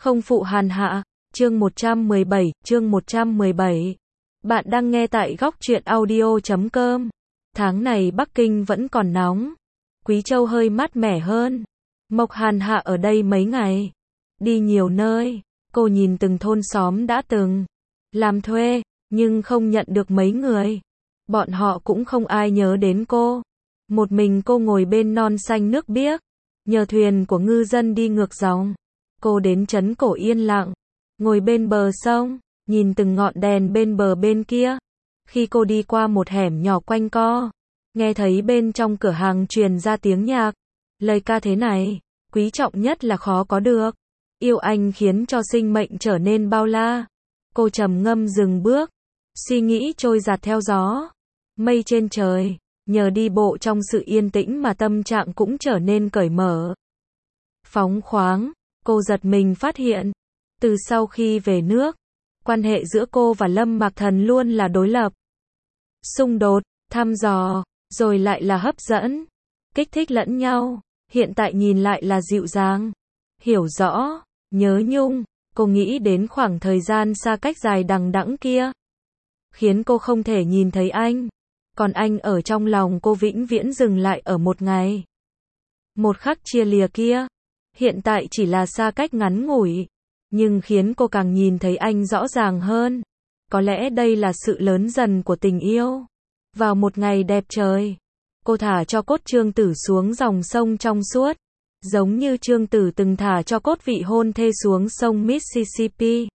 Không phụ Hàn Hạ, chương 117. Bạn đang nghe tại góc truyện audio.com. Tháng này Bắc Kinh vẫn còn nóng. Quý Châu hơi mát mẻ hơn. Mộc Hàn Hạ ở đây mấy ngày. Đi nhiều nơi. Cô nhìn từng thôn xóm đã từng làm thuê, nhưng không nhận được mấy người. Bọn họ cũng không ai nhớ đến cô. Một mình cô ngồi bên non xanh nước biếc. Nhờ thuyền của ngư dân đi ngược dòng. Cô đến trấn cổ yên lặng. Ngồi bên bờ sông, nhìn từng ngọn đèn bên bờ bên kia. Khi cô đi qua một hẻm nhỏ quanh co, nghe thấy bên trong cửa hàng truyền ra tiếng nhạc. Lời ca thế này, quý trọng nhất là khó có được. Yêu anh khiến cho sinh mệnh trở nên bao la. Cô trầm ngâm dừng bước, suy nghĩ trôi dạt theo gió. Mây trên trời, nhờ đi bộ trong sự yên tĩnh mà tâm trạng cũng trở nên cởi mở. Phóng khoáng, cô giật mình phát hiện, từ sau khi về nước, quan hệ giữa cô và Lâm Mạc Thần luôn là đối lập. Xung đột, thăm dò, rồi lại là hấp dẫn, kích thích lẫn nhau, hiện tại nhìn lại là dịu dàng, hiểu rõ, nhớ nhung. Cô nghĩ đến khoảng thời gian xa cách dài đằng đẵng kia, khiến cô không thể nhìn thấy anh, còn anh ở trong lòng cô vĩnh viễn dừng lại ở một ngày. Một khắc chia lìa kia, hiện tại chỉ là xa cách ngắn ngủi, nhưng khiến cô càng nhìn thấy anh rõ ràng hơn. Có lẽ đây là sự lớn dần của tình yêu. Vào một ngày đẹp trời, cô thả cho cốt Trương Tử xuống dòng sông trong suốt, giống như Trương Tử từng thả cho cốt vị hôn thê xuống sông Mississippi.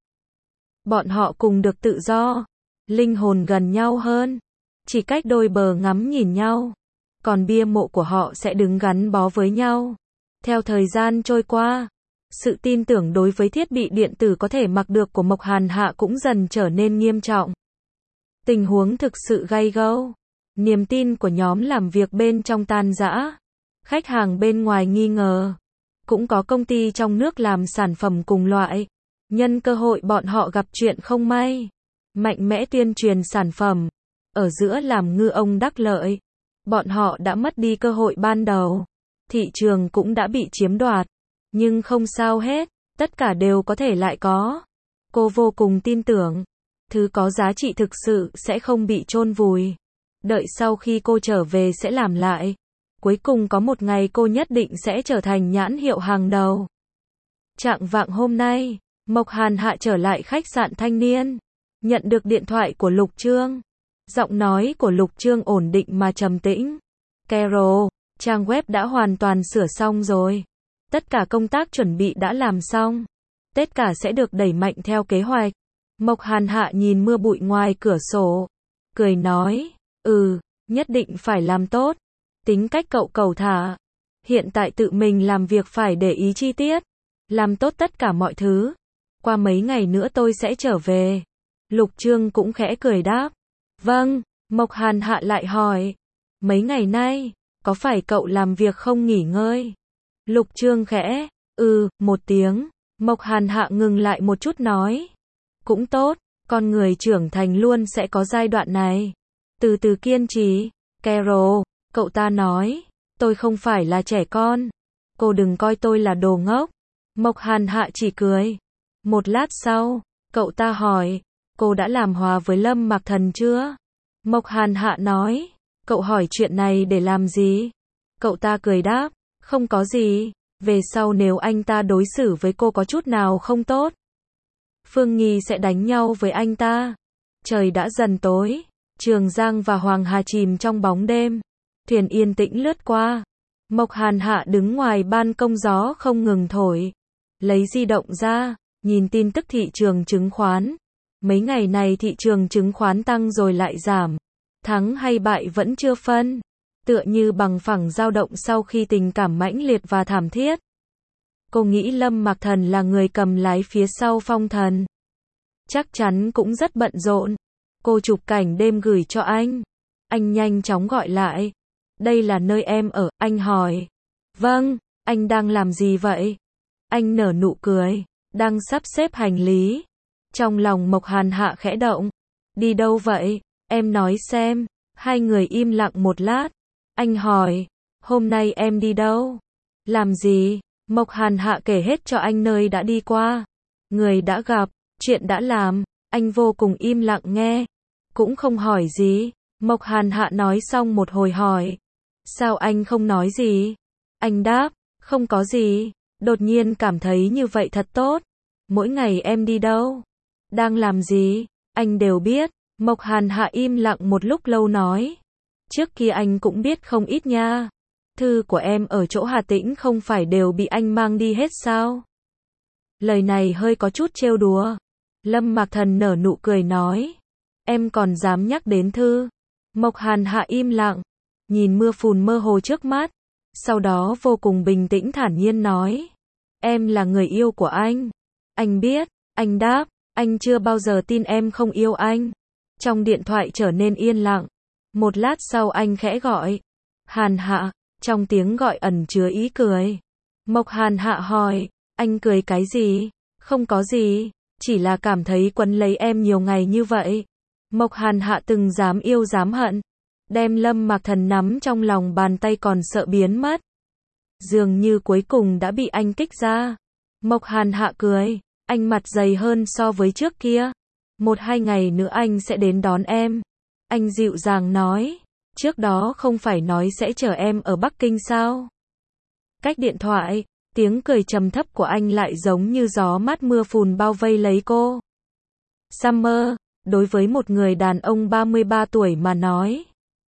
Bọn họ cùng được tự do, linh hồn gần nhau hơn, chỉ cách đôi bờ ngắm nhìn nhau, còn bia mộ của họ sẽ đứng gắn bó với nhau. Theo thời gian trôi qua, sự tin tưởng đối với thiết bị điện tử có thể mặc được của Mộc Hàn Hạ cũng dần trở nên nghiêm trọng. Tình huống thực sự gay gẫm. Niềm tin của nhóm làm việc bên trong tan rã. Khách hàng bên ngoài nghi ngờ. Cũng có công ty trong nước làm sản phẩm cùng loại. Nhân cơ hội bọn họ gặp chuyện không may, mạnh mẽ tuyên truyền sản phẩm. Ở giữa làm ngư ông đắc lợi. Bọn họ đã mất đi cơ hội ban đầu. Thị trường cũng đã bị chiếm đoạt. Nhưng không sao hết, tất cả đều có thể lại có. Cô vô cùng tin tưởng, thứ có giá trị thực sự sẽ không bị chôn vùi. Đợi sau khi cô trở về sẽ làm lại. Cuối cùng có một ngày cô nhất định sẽ trở thành nhãn hiệu hàng đầu. Chạng vạng hôm nay, Mộc Hàn Hạ trở lại khách sạn Thanh Niên. Nhận được điện thoại của Lục Trương. Giọng nói của Lục Trương ổn định mà trầm tĩnh. Carol, trang web đã hoàn toàn sửa xong rồi. Tất cả công tác chuẩn bị đã làm xong. Tất cả sẽ được đẩy mạnh theo kế hoạch. Mộc Hàn Hạ nhìn mưa bụi ngoài cửa sổ, cười nói, nhất định phải làm tốt. Tính cách cậu cẩu thả. Hiện tại tự mình làm việc phải để ý chi tiết. Làm tốt tất cả mọi thứ. Qua mấy ngày nữa tôi sẽ trở về. Lục Trương cũng khẽ cười đáp. Vâng, Mộc Hàn Hạ lại hỏi. Mấy ngày nay, có phải cậu làm việc không nghỉ ngơi? Lục Trương khẽ, một tiếng. Mộc Hàn Hạ ngừng lại một chút nói. Cũng tốt, con người trưởng thành luôn sẽ có giai đoạn này. Từ từ kiên trì. Carol, cậu ta nói, tôi không phải là trẻ con. Cô đừng coi tôi là đồ ngốc. Mộc Hàn Hạ chỉ cười. Một lát sau, cậu ta hỏi, cô đã làm hòa với Lâm Mạc Thần chưa? Mộc Hàn Hạ nói, cậu hỏi chuyện này để làm gì? Cậu ta cười đáp, không có gì. Về sau nếu anh ta đối xử với cô có chút nào không tốt, Phương Nghi sẽ đánh nhau với anh ta. Trời đã dần tối. Trường Giang và Hoàng Hà chìm trong bóng đêm. Thuyền yên tĩnh lướt qua. Mộc Hàn Hạ đứng ngoài ban công, gió không ngừng thổi. Lấy di động ra, nhìn tin tức thị trường chứng khoán. Mấy ngày này thị trường chứng khoán tăng rồi lại giảm. Thắng hay bại vẫn chưa phân. Tựa như bằng phẳng dao động sau khi tình cảm mãnh liệt và thảm thiết. Cô nghĩ Lâm Mạc Thần là người cầm lái phía sau Phong Thần. Chắc chắn cũng rất bận rộn. Cô chụp cảnh đêm gửi cho anh. Anh nhanh chóng gọi lại. Đây là nơi em ở, anh hỏi. Vâng, anh đang làm gì vậy? Anh nở nụ cười. Đang sắp xếp hành lý. Trong lòng Mộc Hàn Hạ khẽ động. Đi đâu vậy? Em nói xem. Hai người im lặng một lát. Anh hỏi. Hôm nay em đi đâu? Làm gì? Mộc Hàn Hạ kể hết cho anh nơi đã đi qua. người đã gặp, chuyện đã làm, anh vô cùng im lặng nghe, cũng không hỏi gì. Mộc Hàn Hạ nói xong một hồi hỏi, sao anh không nói gì? Anh đáp, không có gì, đột nhiên cảm thấy như vậy thật tốt. Mỗi ngày em đi đâu? Đang làm gì? Anh đều biết. Mộc Hàn Hạ im lặng một lúc lâu nói, trước kia anh cũng biết không ít nha. Thư của em ở chỗ Hà Tĩnh không phải đều bị anh mang đi hết sao? Lời này hơi có chút trêu đùa. Lâm Mạc Thần nở nụ cười nói, em còn dám nhắc đến thư? Mộc Hàn Hạ im lặng, nhìn mưa phùn mơ hồ trước mắt, sau đó vô cùng bình tĩnh thản nhiên nói, em là người yêu của anh. Anh biết. Anh đáp, anh chưa bao giờ tin em không yêu anh. Trong điện thoại trở nên yên lặng. Một lát sau anh khẽ gọi, Hàn Hạ, trong tiếng gọi ẩn chứa ý cười. Mộc Hàn Hạ hỏi, anh cười cái gì? Không có gì, chỉ là cảm thấy quấn lấy em nhiều ngày như vậy. Mộc Hàn Hạ từng dám yêu dám hận, đem Lâm Mạc Thần nắm trong lòng bàn tay còn sợ biến mất. Dường như cuối cùng đã bị anh kích ra. Mộc Hàn Hạ cười, anh mặt dày hơn so với trước kia. 1-2 ngày nữa anh sẽ đến đón em. Anh dịu dàng nói, trước đó không phải nói sẽ chờ em ở Bắc Kinh sao? Cách điện thoại, tiếng cười trầm thấp của anh lại giống như gió mát mưa phùn bao vây lấy cô. Summer, đối với một người đàn ông 33 tuổi mà nói,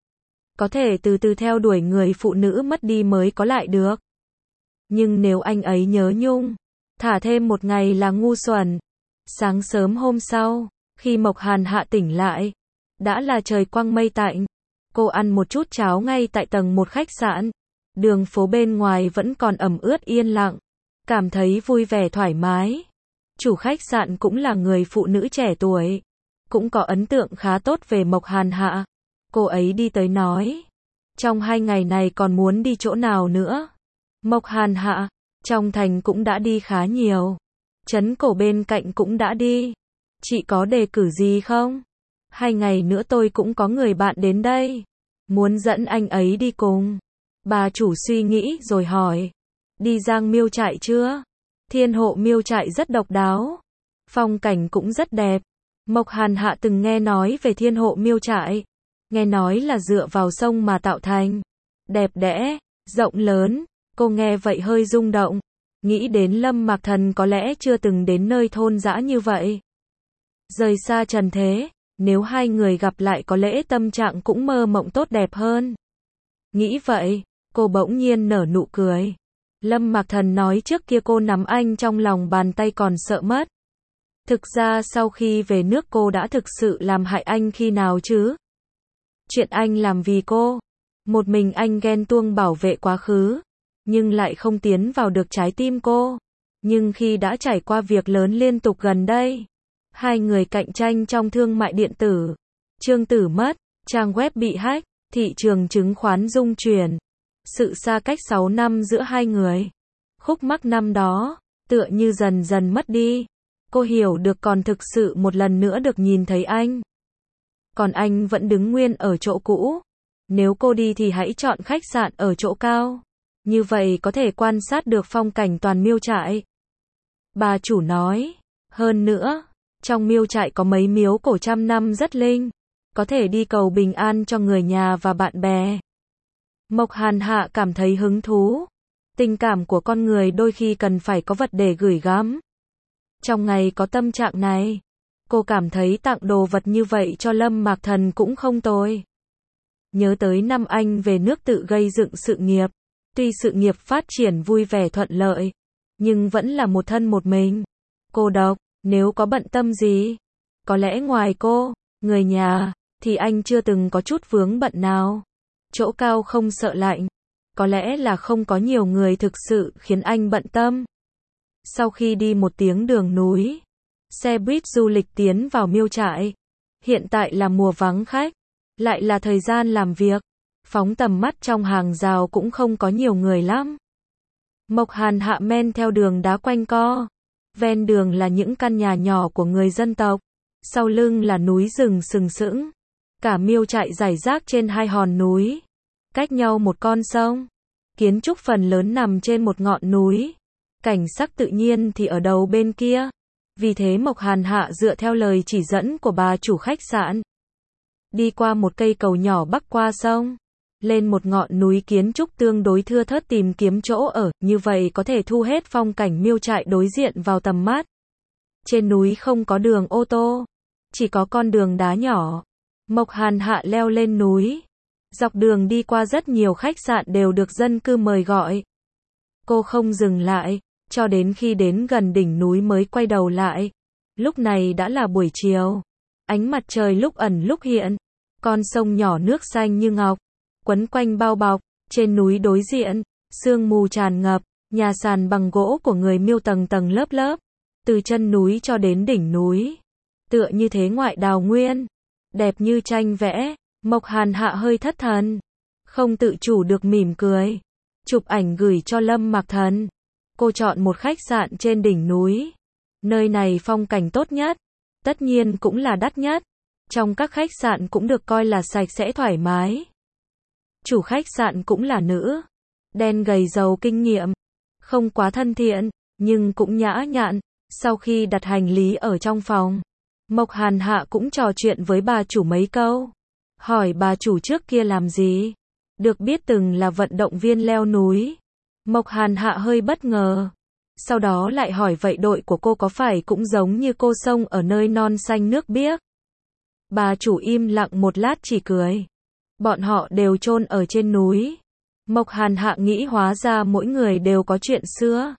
có thể từ từ theo đuổi người phụ nữ mất đi mới có lại được. Nhưng nếu anh ấy nhớ nhung, thả thêm một ngày là ngu xuẩn. Sáng sớm hôm sau, khi Mộc Hàn Hạ tỉnh lại, đã là trời quang mây tạnh. Cô ăn một chút cháo ngay tại tầng 1 khách sạn. Đường phố bên ngoài vẫn còn ẩm ướt yên lặng, cảm thấy vui vẻ thoải mái. Chủ khách sạn cũng là người phụ nữ trẻ tuổi, cũng có ấn tượng khá tốt về Mộc Hàn Hạ. Cô ấy đi tới nói, trong 2 ngày này còn muốn đi chỗ nào nữa? Mộc Hàn Hạ, trong thành cũng đã đi khá nhiều, trấn cổ bên cạnh cũng đã đi. Chị có đề cử gì không? 2 ngày nữa tôi cũng có người bạn đến đây, muốn dẫn anh ấy đi cùng. Bà chủ suy nghĩ rồi hỏi, đi Giang Miêu Trại chưa? Thiên Hộ Miêu Trại rất độc đáo, phong cảnh cũng rất đẹp. Mộc Hàn Hạ từng nghe nói về Thiên Hộ Miêu Trại, nghe nói là dựa vào sông mà tạo thành, đẹp đẽ, rộng lớn. Cô nghe vậy hơi rung động, nghĩ đến Lâm Mạc Thần có lẽ chưa từng đến nơi thôn dã như vậy. Rời xa trần thế, nếu hai người gặp lại có lẽ tâm trạng cũng mơ mộng tốt đẹp hơn. Nghĩ vậy, cô bỗng nhiên nở nụ cười. Lâm Mạc Thần nói trước kia cô nắm anh trong lòng bàn tay còn sợ mất. Thực ra sau khi về nước cô đã thực sự làm hại anh khi nào chứ? Chuyện anh làm vì cô, một mình anh ghen tuông bảo vệ quá khứ, nhưng lại không tiến vào được trái tim cô. Nhưng khi đã trải qua việc lớn liên tục gần đây, hai người cạnh tranh trong thương mại điện tử, Trương Tử mất, trang web bị hack, thị trường chứng khoán rung chuyển, sự xa cách 6 năm giữa hai người, khúc mắc năm đó, tựa như dần dần mất đi. Cô hiểu được còn thực sự một lần nữa được nhìn thấy anh. Còn anh vẫn đứng nguyên ở chỗ cũ. Nếu cô đi thì hãy chọn khách sạn ở chỗ cao. Như vậy có thể quan sát được phong cảnh toàn Miêu Trại. Bà chủ nói, hơn nữa, trong Miêu Trại có mấy miếu cổ trăm năm rất linh, có thể đi cầu bình an cho người nhà và bạn bè. Mộc Hàn Hạ cảm thấy hứng thú. Tình cảm của con người đôi khi cần phải có vật để gửi gắm. Trong ngày có tâm trạng này, cô cảm thấy tặng đồ vật như vậy cho Lâm Mạc Thần cũng không tồi. Nhớ tới năm anh về nước tự gây dựng sự nghiệp, tuy sự nghiệp phát triển vui vẻ thuận lợi, nhưng vẫn là một thân một mình, cô độc. Nếu có bận tâm gì, có lẽ ngoài cô, người nhà, thì anh chưa từng có chút vướng bận nào. Chỗ cao không sợ lạnh, có lẽ là không có nhiều người thực sự khiến anh bận tâm. Sau khi đi một tiếng đường núi, xe buýt du lịch tiến vào Miêu Trại. Hiện tại là mùa vắng khách, lại là thời gian làm việc. Phóng tầm mắt trong hàng rào cũng không có nhiều người lắm. Mộc Hàn Hạ men theo đường đá quanh co. Ven đường là những căn nhà nhỏ của người dân tộc. Sau lưng là núi rừng sừng sững. Cả Miêu Trại rải rác trên hai hòn núi, cách nhau một con sông. Kiến trúc phần lớn nằm trên một ngọn núi. Cảnh sắc tự nhiên thì ở đầu bên kia. Vì thế Mộc Hàn Hạ dựa theo lời chỉ dẫn của bà chủ khách sạn, đi qua một cây cầu nhỏ bắc qua sông, lên một ngọn núi kiến trúc tương đối thưa thớt tìm kiếm chỗ ở, như vậy có thể thu hết phong cảnh Miêu trại đối diện vào tầm mắt. Trên núi không có đường ô tô, chỉ có con đường đá nhỏ. Mộc Hàn Hạ leo lên núi. Dọc đường đi qua rất nhiều khách sạn đều được dân cư mời gọi. Cô không dừng lại, cho đến khi đến gần đỉnh núi mới quay đầu lại. Lúc này đã là buổi chiều. Ánh mặt trời lúc ẩn lúc hiện. Con sông nhỏ nước xanh như ngọc, quấn quanh bao bọc. Trên núi đối diện, sương mù tràn ngập, nhà sàn bằng gỗ của người Miêu tầng tầng lớp lớp. Từ chân núi cho đến đỉnh núi. Tựa như thế ngoại đào nguyên. Đẹp như tranh vẽ. Mộc Hàn Hạ hơi thất thần. Không tự chủ được mỉm cười. Chụp ảnh gửi cho Lâm Mạc Thần. Cô chọn một khách sạn trên đỉnh núi. Nơi này phong cảnh tốt nhất. Tất nhiên cũng là đắt nhất. Trong các khách sạn cũng được coi là sạch sẽ thoải mái. Chủ khách sạn cũng là nữ. Đen gầy giàu kinh nghiệm. Không quá thân thiện, nhưng cũng nhã nhặn. Sau khi đặt hành lý ở trong phòng, Mộc Hàn Hạ cũng trò chuyện với bà chủ mấy câu. Hỏi bà chủ trước kia làm gì. Được biết từng là vận động viên leo núi. Mộc Hàn Hạ hơi bất ngờ. Sau đó lại hỏi vậy đội của cô có phải cũng giống như cô sông ở nơi non xanh nước biếc. Bà chủ im lặng một lát chỉ cười. Bọn họ đều chôn ở trên núi. Mộc Hàn Hạ nghĩ hóa ra mỗi người đều có chuyện xưa.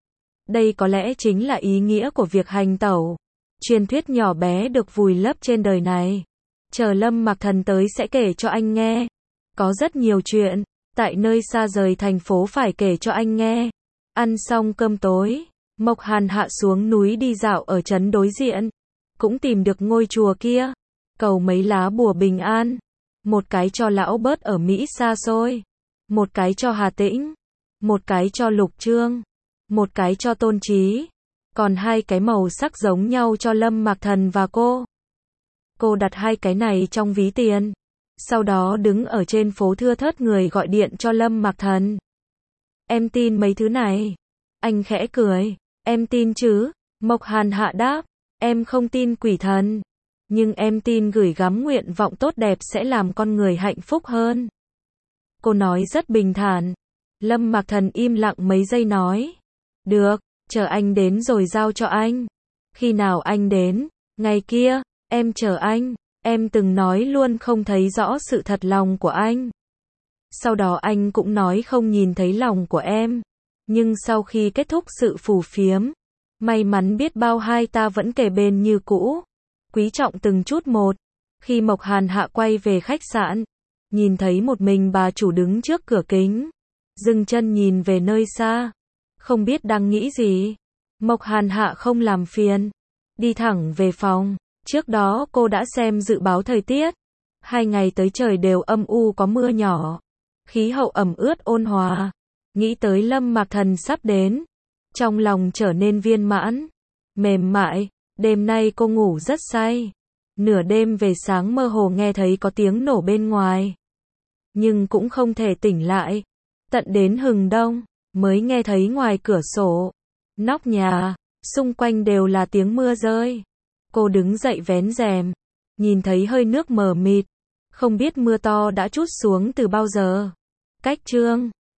Đây có lẽ chính là ý nghĩa của việc hành tẩu. Truyền thuyết nhỏ bé được vùi lấp trên đời này. Chờ Lâm Mạc Thần tới sẽ kể cho anh nghe. Có rất nhiều chuyện, tại nơi xa rời thành phố phải kể cho anh nghe. Ăn xong cơm tối, Mộc Hàn Hạ xuống núi đi dạo ở trấn đối diện. Cũng tìm được ngôi chùa kia. Cầu mấy lá bùa bình an. Một cái cho lão Bớt ở Mỹ xa xôi. Một cái cho Hà Tĩnh. Một cái cho Lục Trương. Một cái cho Tôn Trí. Còn hai cái màu sắc giống nhau cho Lâm Mạc Thần và cô. Cô đặt hai cái này trong ví tiền. Sau đó đứng ở trên phố thưa thớt người gọi điện cho Lâm Mạc Thần. Em tin mấy thứ này. Anh khẽ cười. Em tin chứ. Mộc Hàn Hạ đáp. Em không tin quỷ thần. Nhưng em tin gửi gắm nguyện vọng tốt đẹp sẽ làm con người hạnh phúc hơn. Cô nói rất bình thản. Lâm Mạc Thần im lặng mấy giây nói. Được, chờ anh đến rồi giao cho anh. Khi nào anh đến? Ngày kia, em chờ anh. Em từng nói luôn không thấy rõ sự thật lòng của anh. Sau đó anh cũng nói không nhìn thấy lòng của em. Nhưng sau khi kết thúc sự phù phiếm, may mắn biết bao hai ta vẫn kề bên như cũ. Quý trọng từng chút một. Khi Mộc Hàn Hạ quay về khách sạn, nhìn thấy một mình bà chủ đứng trước cửa kính. Dừng chân nhìn về nơi xa. Không biết đang nghĩ gì. Mộc Hàn Hạ không làm phiền. Đi thẳng về phòng. Trước đó cô đã xem dự báo thời tiết. 2 ngày tới trời đều âm u có mưa nhỏ. Khí hậu ẩm ướt ôn hòa. Nghĩ tới Lâm Mạc Thần sắp đến. Trong lòng trở nên viên mãn. Mềm mại. Đêm nay cô ngủ rất say. Nửa đêm về sáng mơ hồ nghe thấy có tiếng nổ bên ngoài. Nhưng cũng không thể tỉnh lại. Tận đến hừng đông, mới nghe thấy ngoài cửa sổ, nóc nhà, xung quanh đều là tiếng mưa rơi. Cô đứng dậy vén rèm, nhìn thấy hơi nước mờ mịt. Không biết mưa to đã trút xuống từ bao giờ. Cách chương